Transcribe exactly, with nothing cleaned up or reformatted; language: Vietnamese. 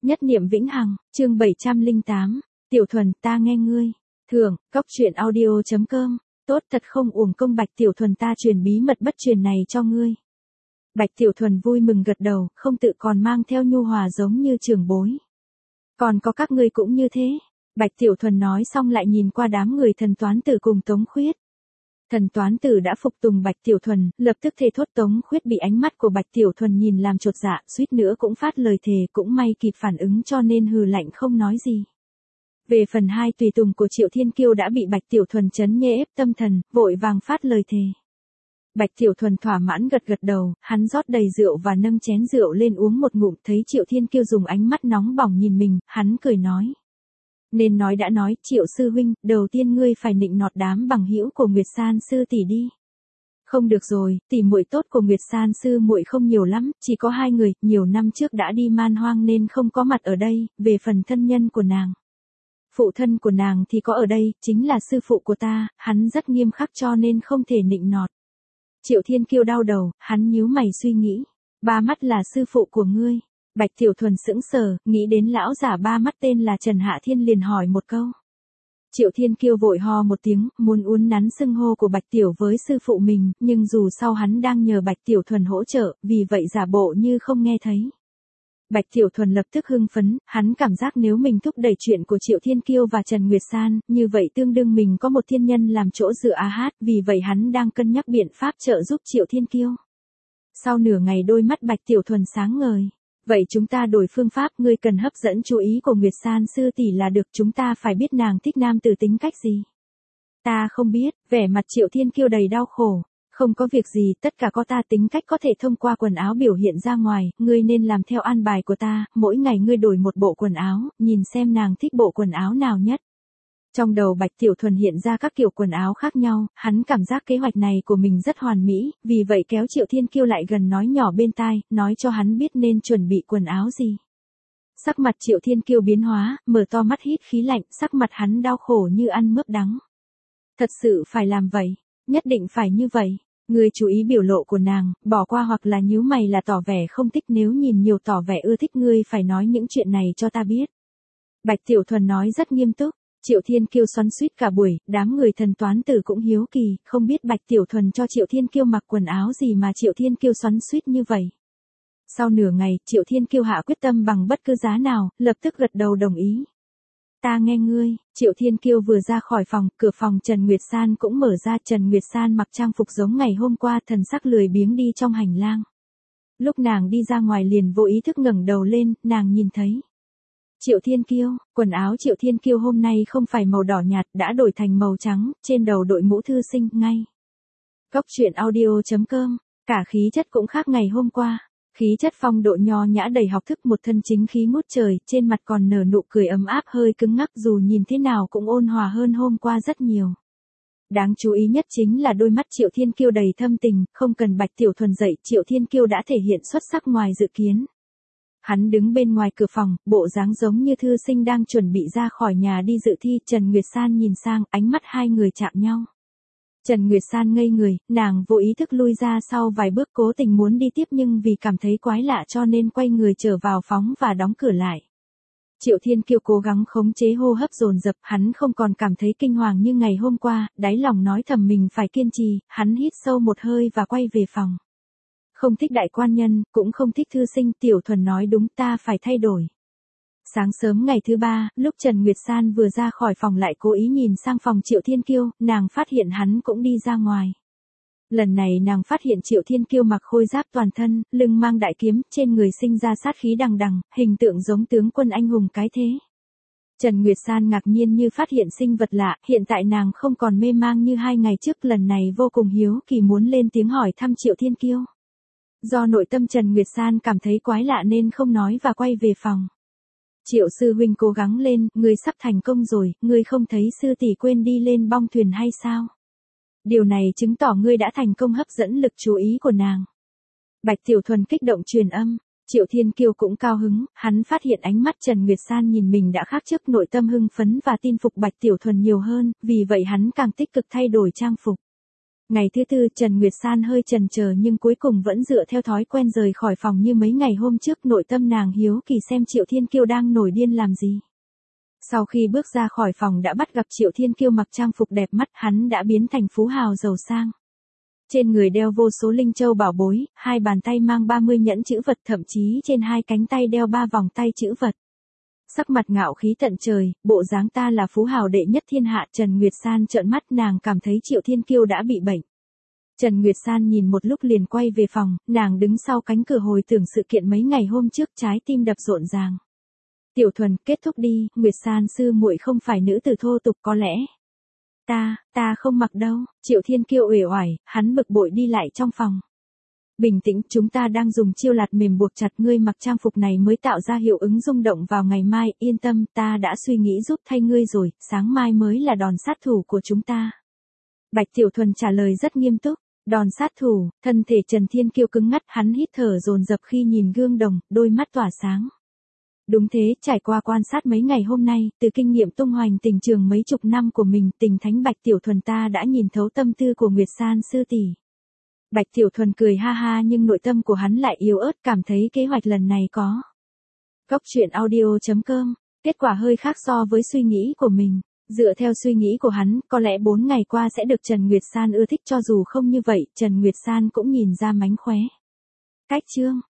Nhất niệm vĩnh hằng, chương bảy trăm lẻ tám, Tiểu Thuần, ta nghe ngươi. Thưởng, cóc truyện audio chấm com, tốt thật không uổng công Bạch Tiểu Thuần ta truyền bí mật bất truyền này cho ngươi. Bạch Tiểu Thuần vui mừng gật đầu, không tự còn mang theo nhu hòa giống như trưởng bối. Còn có các ngươi cũng như thế. Bạch Tiểu Thuần nói xong lại nhìn qua đám người thần toán tử cùng Tống Khuyết. Thần toán tử đã phục tùng Bạch Tiểu Thuần, lập tức thề thốt. Tống Khuyết bị ánh mắt của Bạch Tiểu Thuần nhìn làm chột dạ, suýt nữa cũng phát lời thề, cũng may kịp phản ứng cho nên hừ lạnh không nói gì. Về phần hai tùy tùng của Triệu Thiên Kiêu đã bị Bạch Tiểu Thuần trấn nhễ ép tâm thần, vội vàng phát lời thề. Bạch Tiểu Thuần thỏa mãn gật gật đầu, hắn rót đầy rượu và nâng chén rượu lên uống một ngụm, thấy Triệu Thiên Kiêu dùng ánh mắt nóng bỏng nhìn mình, hắn cười nói. Nên nói đã nói, Triệu sư huynh, đầu tiên ngươi phải nịnh nọt đám bằng hữu của Nguyệt San sư tỷ đi. Không được rồi, tỷ muội tốt của Nguyệt San sư muội không nhiều lắm, chỉ có hai người, nhiều năm trước đã đi man hoang nên không có mặt ở đây, về phần thân nhân của nàng. Phụ thân của nàng thì có ở đây, chính là sư phụ của ta, hắn rất nghiêm khắc cho nên không thể nịnh nọt. Triệu Thiên Kiêu đau đầu, hắn nhíu mày suy nghĩ, ba mắt là sư phụ của ngươi. Bạch Tiểu Thuần sững sờ, nghĩ đến lão giả ba mắt tên là Trần Hạ Thiên liền hỏi một câu. Triệu Thiên Kiêu vội ho một tiếng, muốn uốn nắn xưng hô của Bạch Tiểu với sư phụ mình, nhưng dù sau hắn đang nhờ Bạch Tiểu Thuần hỗ trợ, vì vậy giả bộ như không nghe thấy. Bạch Tiểu Thuần lập tức hưng phấn, hắn cảm giác nếu mình thúc đẩy chuyện của Triệu Thiên Kiêu và Trần Nguyệt San, như vậy tương đương mình có một thiên nhân làm chỗ dựa a hát, vì vậy hắn đang cân nhắc biện pháp trợ giúp Triệu Thiên Kiêu. Sau nửa ngày đôi mắt Bạch Tiểu Thuần sáng ngời. Vậy chúng ta đổi phương pháp, ngươi cần hấp dẫn chú ý của Nguyệt San sư tỷ là được, chúng ta phải biết nàng thích nam tử tính cách gì. Ta không biết, vẻ mặt Triệu Thiên Kiêu đầy đau khổ. Không có việc gì, tất cả có ta tính cách có thể thông qua quần áo biểu hiện ra ngoài, ngươi nên làm theo an bài của ta, mỗi ngày ngươi đổi một bộ quần áo, nhìn xem nàng thích bộ quần áo nào nhất. Trong đầu Bạch Tiểu Thuần hiện ra các kiểu quần áo khác nhau, hắn cảm giác kế hoạch này của mình rất hoàn mỹ, vì vậy kéo Triệu Thiên Kiêu lại gần nói nhỏ bên tai, nói cho hắn biết nên chuẩn bị quần áo gì. Sắc mặt Triệu Thiên Kiêu biến hóa, mở to mắt hít khí lạnh, sắc mặt hắn đau khổ như ăn mướp đắng. Thật sự phải làm vậy, nhất định phải như vậy. Ngươi chú ý biểu lộ của nàng, bỏ qua hoặc là nhíu mày là tỏ vẻ không thích, nếu nhìn nhiều tỏ vẻ ưa thích, ngươi phải nói những chuyện này cho ta biết. Bạch Tiểu Thuần nói rất nghiêm túc. Triệu Thiên Kiêu xoắn xuýt cả buổi, đám người thần toán tử cũng hiếu kỳ, không biết Bạch Tiểu Thuần cho Triệu Thiên Kiêu mặc quần áo gì mà Triệu Thiên Kiêu xoắn xuýt như vậy. Sau nửa ngày, Triệu Thiên Kiêu hạ quyết tâm bằng bất cứ giá nào, lập tức gật đầu đồng ý. Ta nghe ngươi. Triệu Thiên Kiêu vừa ra khỏi phòng, cửa phòng Trần Nguyệt San cũng mở ra. Trần Nguyệt San mặc trang phục giống ngày hôm qua, thần sắc lười biếng đi trong hành lang. Lúc nàng đi ra ngoài liền vô ý thức ngẩng đầu lên, nàng nhìn thấy Triệu Thiên Kiêu, quần áo Triệu Thiên Kiêu hôm nay không phải màu đỏ nhạt, đã đổi thành màu trắng, trên đầu đội mũ thư sinh, ngay. Cóc truyện audio chấm com, cả khí chất cũng khác ngày hôm qua. Khí chất phong độ nho nhã đầy học thức, một thân chính khí ngút trời, trên mặt còn nở nụ cười ấm áp hơi cứng ngắc, dù nhìn thế nào cũng ôn hòa hơn hôm qua rất nhiều. Đáng chú ý nhất chính là đôi mắt Triệu Thiên Kiêu đầy thâm tình, không cần Bạch Tiểu Thuần dạy, Triệu Thiên Kiêu đã thể hiện xuất sắc ngoài dự kiến. Hắn đứng bên ngoài cửa phòng, bộ dáng giống như thư sinh đang chuẩn bị ra khỏi nhà đi dự thi. Trần Nguyệt San nhìn sang, ánh mắt hai người chạm nhau. Trần Nguyệt San ngây người, nàng vô ý thức lui ra sau vài bước, cố tình muốn đi tiếp nhưng vì cảm thấy quái lạ cho nên quay người trở vào phóng và đóng cửa lại. Triệu Thiên Kiêu cố gắng khống chế hô hấp dồn dập, hắn không còn cảm thấy kinh hoàng như ngày hôm qua, đáy lòng nói thầm mình phải kiên trì, hắn hít sâu một hơi và quay về phòng. Không thích đại quan nhân, cũng không thích thư sinh, Tiểu Thuần nói đúng, ta phải thay đổi. Sáng sớm ngày thứ ba, lúc Trần Nguyệt San vừa ra khỏi phòng lại cố ý nhìn sang phòng Triệu Thiên Kiêu, nàng phát hiện hắn cũng đi ra ngoài. Lần này nàng phát hiện Triệu Thiên Kiêu mặc khôi giáp toàn thân, lưng mang đại kiếm, trên người sinh ra sát khí đằng đằng, hình tượng giống tướng quân anh hùng cái thế. Trần Nguyệt San ngạc nhiên như phát hiện sinh vật lạ, hiện tại nàng không còn mê mang như hai ngày trước, lần này vô cùng hiếu kỳ muốn lên tiếng hỏi thăm Triệu Thiên Kiêu. Do nội tâm Trần Nguyệt San cảm thấy quái lạ nên không nói và quay về phòng. Triệu sư huynh cố gắng lên, ngươi sắp thành công rồi, ngươi không thấy sư tỷ quên đi lên bong thuyền hay sao? Điều này chứng tỏ ngươi đã thành công hấp dẫn lực chú ý của nàng. Bạch Tiểu Thuần kích động truyền âm, Triệu Thiên Kiêu cũng cao hứng, hắn phát hiện ánh mắt Trần Nguyệt San nhìn mình đã khác trước, nội tâm hưng phấn và tin phục Bạch Tiểu Thuần nhiều hơn, vì vậy hắn càng tích cực thay đổi trang phục. Ngày thứ tư Trần Nguyệt San hơi chần chờ nhưng cuối cùng vẫn dựa theo thói quen rời khỏi phòng như mấy ngày hôm trước, nội tâm nàng hiếu kỳ xem Triệu Thiên Kiêu đang nổi điên làm gì. Sau khi bước ra khỏi phòng đã bắt gặp Triệu Thiên Kiêu mặc trang phục đẹp mắt, hắn đã biến thành phú hào giàu sang. Trên người đeo vô số linh châu bảo bối, hai bàn tay mang ba mươi nhẫn chữ vật, thậm chí trên hai cánh tay đeo ba vòng tay chữ vật. Sắc mặt ngạo khí tận trời, bộ dáng ta là phú hào đệ nhất thiên hạ. Trần Nguyệt San trợn mắt, nàng cảm thấy Triệu Thiên Kiêu đã bị bệnh. Trần Nguyệt San nhìn một lúc liền quay về phòng, nàng đứng sau cánh cửa hồi tưởng sự kiện mấy ngày hôm trước, trái tim đập rộn ràng. Tiểu Thuần, kết thúc đi, Nguyệt San sư muội không phải nữ tử thô tục có lẽ. Ta, ta không mặc đâu. Triệu Thiên Kiêu uể oải, hắn bực bội đi lại trong phòng. Bình tĩnh, chúng ta đang dùng chiêu lạt mềm buộc chặt, ngươi mặc trang phục này mới tạo ra hiệu ứng rung động vào ngày mai, yên tâm, ta đã suy nghĩ giúp thay ngươi rồi, sáng mai mới là đòn sát thủ của chúng ta. Bạch Tiểu Thuần trả lời rất nghiêm túc, đòn sát thủ. Thân thể Trần Thiên Kiêu cứng ngắt, hắn hít thở dồn dập khi nhìn gương đồng, đôi mắt tỏa sáng. Đúng thế, trải qua quan sát mấy ngày hôm nay, từ kinh nghiệm tung hoành tình trường mấy chục năm của mình, tình thánh Bạch Tiểu Thuần ta đã nhìn thấu tâm tư của Nguyệt San sư tỷ. Bạch Tiểu Thuần cười ha ha nhưng nội tâm của hắn lại yếu ớt, cảm thấy kế hoạch lần này có. Góc truyện audio chấm com, kết quả hơi khác so với suy nghĩ của mình. Dựa theo suy nghĩ của hắn, có lẽ bốn ngày qua sẽ được Trần Nguyệt San ưa thích, cho dù không như vậy, Trần Nguyệt San cũng nhìn ra mánh khóe. Cách chương